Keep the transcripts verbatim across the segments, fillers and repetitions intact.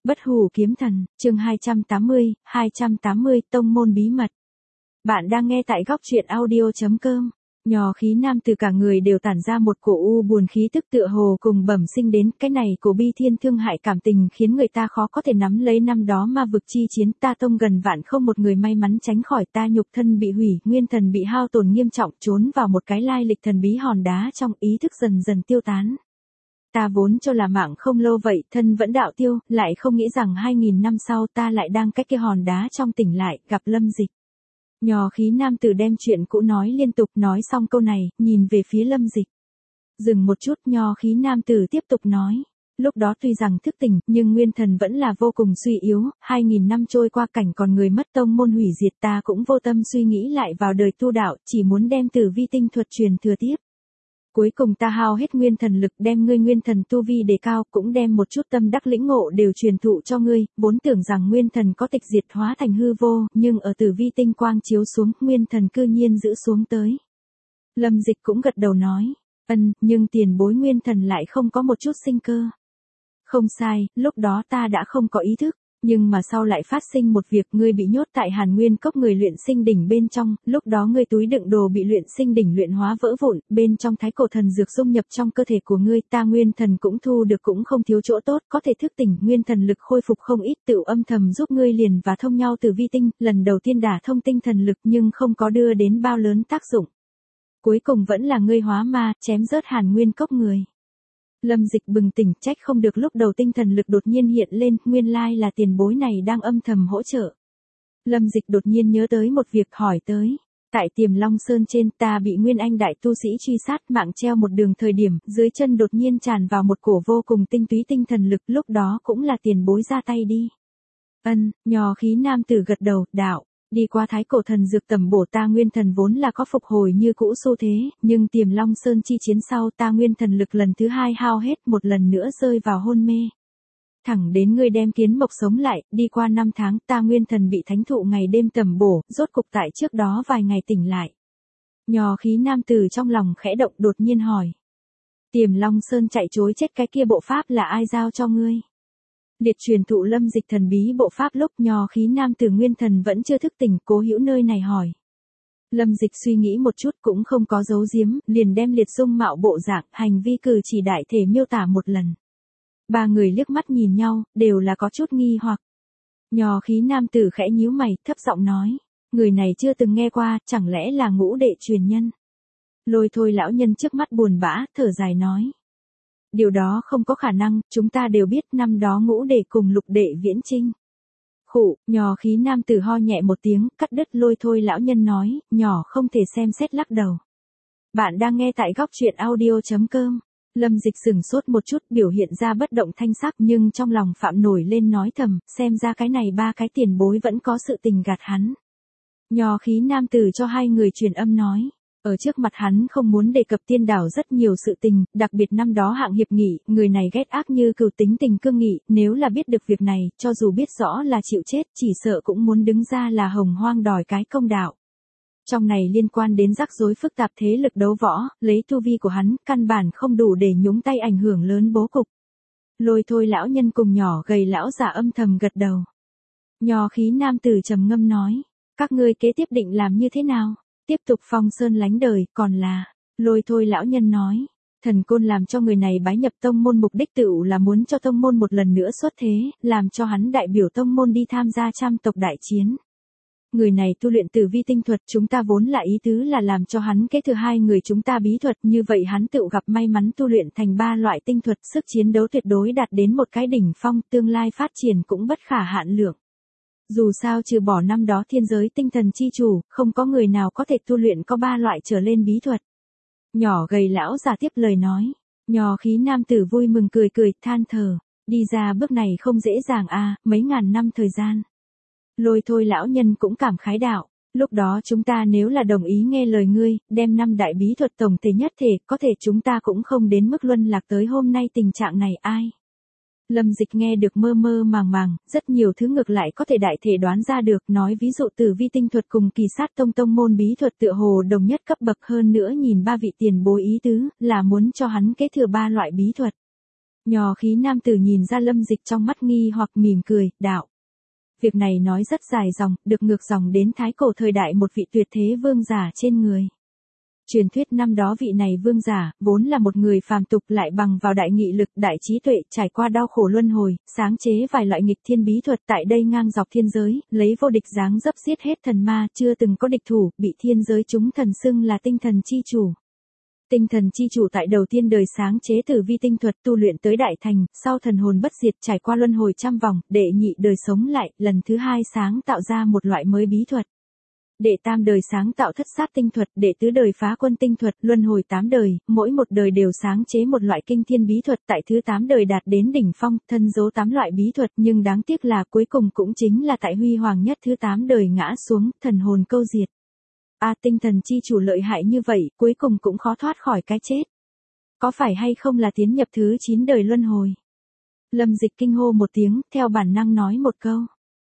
Bất hủ kiếm thần, chương hai trăm tám mươi, hai trăm tám mươi tông môn bí mật. Bạn đang nghe tại góc truyện audio chấm com. Nhò khí nam từ cả người đều tản ra một cổ u buồn khí tức tựa hồ cùng bẩm sinh đến, cái này của bi thiên thương hại cảm tình khiến người ta khó có thể nắm lấy. Năm đó ma vực chi chiến, ta tông gần vạn không một người may mắn tránh khỏi, ta nhục thân bị hủy, nguyên thần bị hao tổn nghiêm trọng, trốn vào một cái lai lịch thần bí hòn đá trong, ý thức dần dần tiêu tán. Ta vốn cho là mạng không lâu vậy, thân vẫn đạo tiêu, lại không nghĩ rằng hai nghìn năm sau ta lại đang cách cái hòn đá trong tỉnh lại, gặp Lâm Dịch. Nhò khí nam tử đem chuyện cũ nói liên tục, nói xong câu này, nhìn về phía Lâm Dịch. Dừng một chút, nho khí nam tử tiếp tục nói. Lúc đó tuy rằng thức tỉnh, nhưng nguyên thần vẫn là vô cùng suy yếu, hai nghìn năm trôi qua, cảnh còn người mất, tông môn hủy diệt, ta cũng vô tâm suy nghĩ lại vào đời tu đạo, chỉ muốn đem tử vi tinh thuật truyền thừa tiếp. Cuối cùng ta hao hết nguyên thần lực, đem ngươi nguyên thần tu vi đề cao, cũng đem một chút tâm đắc lĩnh ngộ đều truyền thụ cho ngươi, vốn tưởng rằng nguyên thần có tịch diệt hóa thành hư vô, nhưng ở tử vi tinh quang chiếu xuống, nguyên thần cư nhiên giữ xuống tới. Lâm Dịch cũng gật đầu nói, ân, nhưng tiền bối nguyên thần lại không có một chút sinh cơ. Không sai, lúc đó ta đã không có ý thức. Nhưng mà sau lại phát sinh một việc, ngươi bị nhốt tại Hàn Nguyên Cốc người luyện sinh đỉnh bên trong, lúc đó ngươi túi đựng đồ bị luyện sinh đỉnh luyện hóa vỡ vụn, bên trong thái cổ thần dược dung nhập trong cơ thể của ngươi, ta nguyên thần cũng thu được cũng không thiếu chỗ tốt, có thể thức tỉnh, nguyên thần lực khôi phục không ít, tự âm thầm giúp ngươi liền và thông nhau từ vi tinh, lần đầu tiên đả thông tinh thần lực nhưng không có đưa đến bao lớn tác dụng. Cuối cùng vẫn là ngươi hóa ma, chém rớt Hàn Nguyên Cốc người. Lâm Dịch bừng tỉnh, trách không được lúc đầu tinh thần lực đột nhiên hiện lên, nguyên lai là tiền bối này đang âm thầm hỗ trợ. Lâm Dịch đột nhiên nhớ tới một việc, hỏi tới. Tại Tiềm Long Sơn trên, ta bị Nguyên Anh đại tu sĩ truy sát, mạng treo một đường thời điểm, dưới chân đột nhiên tràn vào một cổ vô cùng tinh túy tinh thần lực, lúc đó cũng là tiền bối ra tay đi. Ân, nhò khí nam tử gật đầu, đạo. Đi qua thái cổ thần dược tầm bổ, ta nguyên thần vốn là có phục hồi như cũ xu thế, nhưng Tiềm Long Sơn chi chiến sau, ta nguyên thần lực lần thứ hai hao hết, một lần nữa rơi vào hôn mê. Thẳng đến ngươi đem Kiến Mộc sống lại, đi qua năm tháng, ta nguyên thần bị thánh thụ ngày đêm tầm bổ, rốt cục tại trước đó vài ngày tỉnh lại. Nhò khí nam tử trong lòng khẽ động, đột nhiên hỏi. Tiềm Long Sơn chạy trối chết, cái kia bộ pháp là ai giao cho ngươi? Liệt truyền thụ Lâm Dịch thần bí bộ pháp, lúc nhò khí nam tử nguyên thần vẫn chưa thức tỉnh, Cố Hữu nơi này hỏi. Lâm Dịch suy nghĩ một chút cũng không có giấu giếm, liền đem liệt dung mạo bộ dạng, hành vi cử chỉ đại thể miêu tả một lần. Ba người liếc mắt nhìn nhau, đều là có chút nghi hoặc. Nhò khí nam tử khẽ nhíu mày, thấp giọng nói, người này chưa từng nghe qua, chẳng lẽ là ngũ đệ truyền nhân? Lôi Thôi lão nhân trước mắt buồn bã, thở dài nói. Điều đó không có khả năng, chúng ta đều biết năm đó ngũ đệ cùng lục đệ viễn chinh. Khụ, nhò khí nam tử ho nhẹ một tiếng, cắt đứt Lôi Thôi lão nhân nói, nhỏ không thể xem xét, lắc đầu. Bạn đang nghe tại góc truyện audio chấm com. Lâm Dịch sừng sốt một chút, biểu hiện ra bất động thanh sắc, nhưng trong lòng phạm nổi lên nói thầm, xem ra cái này ba cái tiền bối vẫn có sự tình gạt hắn. Nhò khí nam tử cho hai người truyền âm nói. Ở trước mặt hắn không muốn đề cập tiên đảo rất nhiều sự tình, đặc biệt năm đó hạng hiệp nghị, người này ghét ác như cừu, tính tình cương nghị, nếu là biết được việc này, cho dù biết rõ là chịu chết, chỉ sợ cũng muốn đứng ra là hồng hoang đòi cái công đạo. Trong này liên quan đến rắc rối phức tạp thế lực đấu võ, lấy tu vi của hắn, căn bản không đủ để nhúng tay ảnh hưởng lớn bố cục. Lôi Thôi lão nhân cùng nhỏ gầy lão giả âm thầm gật đầu. Nhò khí nam tử trầm ngâm nói, các ngươi kế tiếp định làm như thế nào? Tiếp tục phong sơn lánh đời, còn là, Lôi Thôi lão nhân nói, thần côn làm cho người này bái nhập tông môn, mục đích tựu là muốn cho tông môn một lần nữa xuất thế, làm cho hắn đại biểu tông môn đi tham gia trăm tộc đại chiến. Người này tu luyện tử vi tinh thuật, chúng ta vốn là ý tứ là làm cho hắn kế thừa hai người chúng ta bí thuật, như vậy hắn tựu gặp may mắn tu luyện thành ba loại tinh thuật, sức chiến đấu tuyệt đối đạt đến một cái đỉnh phong, tương lai phát triển cũng bất khả hạn lượng. Dù sao trừ bỏ năm đó thiên giới tinh thần chi chủ, không có người nào có thể tu luyện có ba loại trở lên bí thuật. Nhỏ gầy lão giả tiếp lời nói. Nhò khí nam tử vui mừng cười cười, than thở. Đi ra bước này không dễ dàng à, mấy ngàn năm thời gian. Lôi Thôi lão nhân cũng cảm khái đạo. Lúc đó chúng ta nếu là đồng ý nghe lời ngươi, đem năm đại bí thuật tổng thể nhất thể, có thể chúng ta cũng không đến mức luân lạc tới hôm nay tình trạng này ai. Lâm Dịch nghe được mơ mơ màng màng, rất nhiều thứ ngược lại có thể đại thể đoán ra được, nói ví dụ tử vi tinh thuật cùng Kỳ Sát tông tông môn bí thuật tựa hồ đồng nhất cấp bậc, hơn nữa nhìn ba vị tiền bối ý tứ, là muốn cho hắn kế thừa ba loại bí thuật. Nho khí nam tử nhìn ra Lâm Dịch trong mắt nghi hoặc mỉm cười, đạo. Việc này nói rất dài dòng, được ngược dòng đến thái cổ thời đại một vị tuyệt thế vương giả trên người. Truyền thuyết năm đó vị này vương giả, vốn là một người phàm tục lại bằng vào đại nghị lực, đại trí tuệ, trải qua đau khổ luân hồi, sáng chế vài loại nghịch thiên bí thuật tại đây ngang dọc thiên giới, lấy vô địch dáng dấp giết hết thần ma, chưa từng có địch thủ, bị thiên giới chúng thần xưng là tinh thần chi chủ. Tinh thần chi chủ tại đầu tiên đời sáng chế tử vi tinh thuật tu luyện tới đại thành, sau thần hồn bất diệt trải qua luân hồi trăm vòng, đệ nhị đời sống lại, lần thứ hai sáng tạo ra một loại mới bí thuật. Đệ tam đời sáng tạo thất sát tinh thuật, đệ tứ đời phá quân tinh thuật, luân hồi tám đời, mỗi một đời đều sáng chế một loại kinh thiên bí thuật, tại thứ tám đời đạt đến đỉnh phong, thân dấu tám loại bí thuật, nhưng đáng tiếc là cuối cùng cũng chính là tại huy hoàng nhất thứ tám đời ngã xuống, thần hồn câu diệt. A tinh thần chi chủ lợi hại như vậy, cuối cùng cũng khó thoát khỏi cái chết. Có phải hay không là tiến nhập thứ chín đời luân hồi? Lâm Dịch kinh hô một tiếng, theo bản năng nói một câu.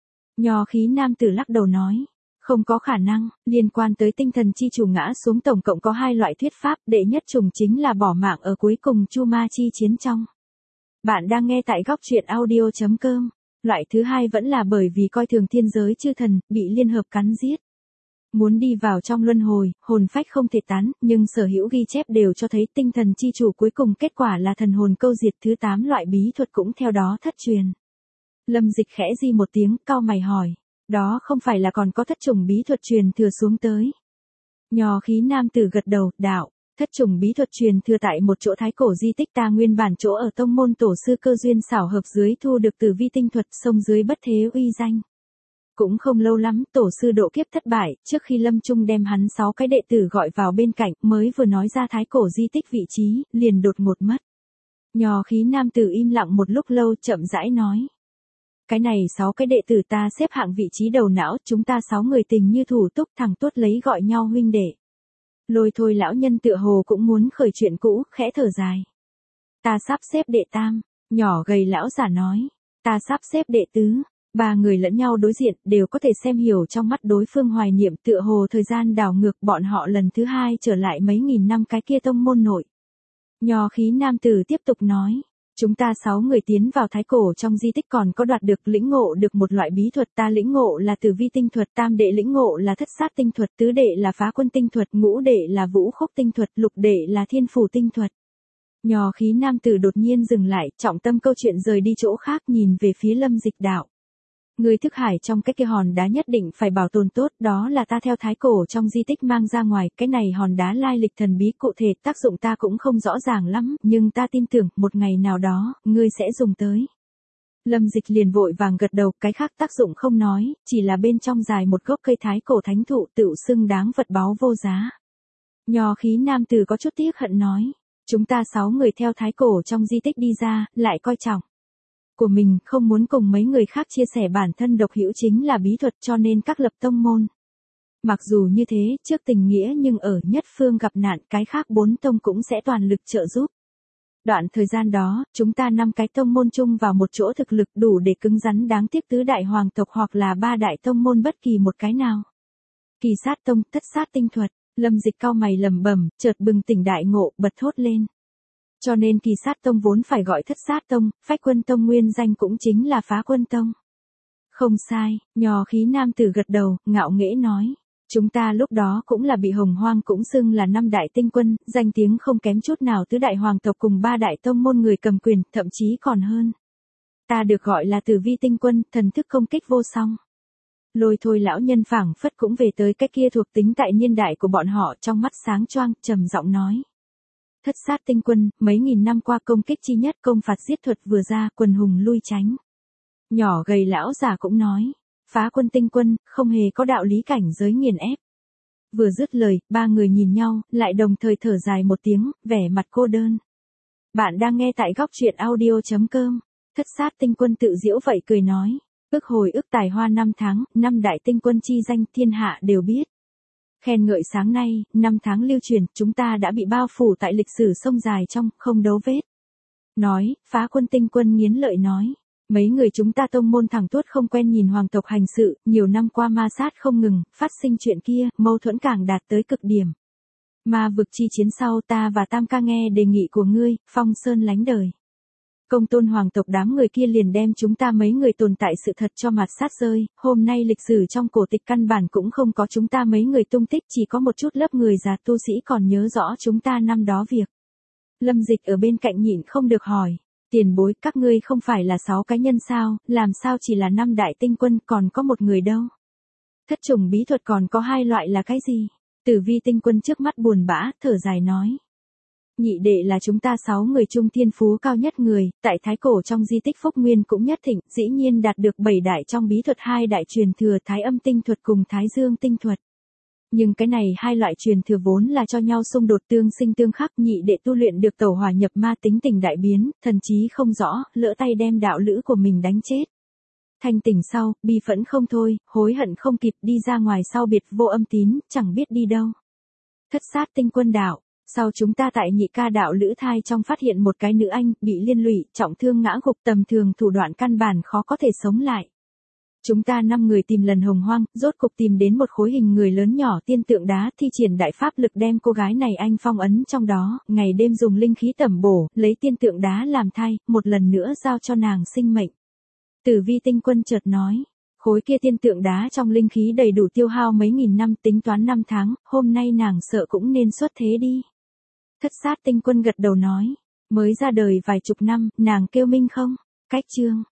Nho khí nam tử lắc đầu nói. Không có khả năng, liên quan tới tinh thần chi chủ ngã xuống tổng cộng có hai loại thuyết pháp, đệ nhất trùng chính là bỏ mạng ở cuối cùng Chu Ma chi chiến trong. Bạn đang nghe tại góc truyện audio chấm com. Loại thứ hai vẫn là bởi vì coi thường thiên giới chư thần, bị liên hợp cắn giết. Muốn đi vào trong luân hồi, hồn phách không thể tán, nhưng sở hữu ghi chép đều cho thấy tinh thần chi chủ cuối cùng kết quả là thần hồn câu diệt, thứ tám loại bí thuật cũng theo đó thất truyền. Lâm Dịch khẽ di một tiếng, cau mày hỏi. Đó không phải là còn có thất trùng bí thuật truyền thừa xuống tới. Nho khí nam tử gật đầu, đạo, thất trùng bí thuật truyền thừa tại một chỗ thái cổ di tích ta nguyên bản chỗ ở tông môn tổ sư cơ duyên xảo hợp dưới thu được tử vi tinh thuật sông dưới bất thế uy danh. Cũng không lâu lắm, tổ sư độ kiếp thất bại, trước khi lâm trung đem hắn sáu cái đệ tử gọi vào bên cạnh, mới vừa nói ra thái cổ di tích vị trí, liền đột ngột mất. Nho khí nam tử im lặng một lúc lâu chậm rãi nói. Cái này sáu cái đệ tử ta xếp hạng vị trí đầu não, chúng ta sáu người tình như thủ túc thẳng tốt lấy gọi nhau huynh đệ. Lôi thôi lão nhân tựa hồ cũng muốn khởi chuyện cũ, khẽ thở dài. Ta sắp xếp đệ tam, nhỏ gầy lão giả nói. Ta sắp xếp đệ tứ, ba người lẫn nhau đối diện đều có thể xem hiểu trong mắt đối phương hoài niệm tựa hồ thời gian đảo ngược bọn họ lần thứ hai trở lại mấy nghìn năm cái kia tông môn nội. Nho khí nam tử tiếp tục nói. Chúng ta sáu người tiến vào thái cổ trong di tích còn có đoạt được lĩnh ngộ được một loại bí thuật, ta lĩnh ngộ là tử vi tinh thuật, tam đệ lĩnh ngộ là thất sát tinh thuật, tứ đệ là phá quân tinh thuật, ngũ đệ là vũ khúc tinh thuật, lục đệ là thiên phủ tinh thuật. Nho khí nam tử đột nhiên dừng lại, trọng tâm câu chuyện rời đi chỗ khác nhìn về phía Lâm Dịch đạo. Người thức hải trong cái kia hòn đá nhất định phải bảo tồn tốt, đó là ta theo thái cổ trong di tích mang ra ngoài, cái này hòn đá lai lịch thần bí cụ thể tác dụng ta cũng không rõ ràng lắm, nhưng ta tin tưởng, một ngày nào đó, ngươi sẽ dùng tới. Lâm Dịch liền vội vàng gật đầu, cái khác tác dụng không nói, chỉ là bên trong dài một gốc cây thái cổ thánh thụ tựu xưng đáng vật báu vô giá. Nho khí nam tử có chút tiếc hận nói, chúng ta sáu người theo thái cổ trong di tích đi ra, lại coi trọng của mình, không muốn cùng mấy người khác chia sẻ bản thân độc hữu chính là bí thuật cho nên các lập tông môn. Mặc dù như thế, trước tình nghĩa nhưng ở nhất phương gặp nạn cái khác bốn tông cũng sẽ toàn lực trợ giúp. Đoạn thời gian đó, chúng ta năm cái tông môn chung vào một chỗ thực lực đủ để cứng rắn đáng tiếc tứ đại hoàng tộc hoặc là ba đại tông môn bất kỳ một cái nào. Kỳ sát tông, thất sát tinh thuật, Lâm Dịch cau mày lẩm bẩm, chợt bừng tỉnh đại ngộ, bật thốt lên. Cho nên kỳ sát tông vốn phải gọi thất sát tông, phách quân tông nguyên danh cũng chính là phá quân tông. Không sai, nho khí nam tử gật đầu, ngạo nghễ nói. Chúng ta lúc đó cũng là bị hồng hoang cũng xưng là năm đại tinh quân, danh tiếng không kém chút nào tứ đại hoàng tộc cùng ba đại tông môn người cầm quyền, thậm chí còn hơn. Ta được gọi là tử vi tinh quân, thần thức công kích vô song. Lôi thôi lão nhân phảng phất cũng về tới cái kia thuộc tính tại niên đại của bọn họ, trong mắt sáng choang, trầm giọng nói. Thất sát tinh quân, mấy nghìn năm qua công kích chi nhất, công phạt giết thuật vừa ra, quần hùng lui tránh. Nhỏ gầy lão già cũng nói, phá quân tinh quân, không hề có đạo lý cảnh giới nghiền ép. Vừa dứt lời, ba người nhìn nhau, lại đồng thời thở dài một tiếng, vẻ mặt cô đơn. Bạn đang nghe tại góc truyện audio chấm com. Thất sát tinh quân tự giễu vậy cười nói, ước hồi ước tài hoa năm tháng, năm đại tinh quân chi danh thiên hạ đều biết. Khen ngợi sáng nay, năm tháng lưu truyền, chúng ta đã bị bao phủ tại lịch sử sông dài trong, không đấu vết. Nói, phá quân tinh quân nghiến lợi nói. Mấy người chúng ta tông môn thẳng tuốt không quen nhìn hoàng tộc hành sự, nhiều năm qua ma sát không ngừng, phát sinh chuyện kia, mâu thuẫn càng đạt tới cực điểm. Ma vực chi chiến sau ta và Tam ca nghe đề nghị của ngươi, phong sơn lánh đời. Công tôn hoàng tộc đám người kia liền đem chúng ta mấy người tồn tại sự thật cho mặt sát rơi, hôm nay lịch sử trong cổ tịch căn bản cũng không có chúng ta mấy người tung tích, chỉ có một chút lớp người già tu sĩ còn nhớ rõ chúng ta năm đó việc. Lâm Dịch ở bên cạnh nhịn không được hỏi, tiền bối các ngươi không phải là sáu cái nhân sao, làm sao chỉ là năm đại tinh quân còn có một người đâu. Thất trùng bí thuật còn có hai loại là cái gì? Tử Vi tinh quân trước mắt buồn bã, thở dài nói. Nhị đệ là chúng ta sáu người trung thiên phú cao nhất người, tại Thái Cổ trong di tích Phúc Nguyên cũng nhất thịnh, dĩ nhiên đạt được bảy đại trong bí thuật hai đại truyền thừa Thái Âm tinh thuật cùng Thái Dương tinh thuật. Nhưng cái này hai loại truyền thừa vốn là cho nhau xung đột tương sinh tương khắc, nhị đệ tu luyện được tẩu hỏa nhập ma tính tình đại biến, thần trí không rõ, lỡ tay đem đạo lữ của mình đánh chết. Thanh tỉnh sau, bi phẫn không thôi, hối hận không kịp, đi ra ngoài sau biệt vô âm tín, chẳng biết đi đâu. Thất sát tinh quân đạo. Sau chúng ta tại nhị ca đạo lữ thai trong phát hiện một cái nữ anh, bị liên lụy, trọng thương ngã gục, tầm thường thủ đoạn căn bản khó có thể sống lại. Chúng ta năm người tìm lần hồng hoang, rốt cục tìm đến một khối hình người lớn nhỏ tiên tượng đá, thi triển đại pháp lực đem cô gái này anh phong ấn trong đó, ngày đêm dùng linh khí tẩm bổ, lấy tiên tượng đá làm thai, một lần nữa giao cho nàng sinh mệnh. Tử Vi tinh quân chợt nói. Khối kia tiên tượng đá trong linh khí đầy đủ tiêu hao mấy nghìn năm, tính toán năm tháng, hôm nay nàng sợ cũng nên xuất thế đi. Thất sát tinh quân gật đầu nói, mới ra đời vài chục năm, nàng kêu minh không? Cách chương.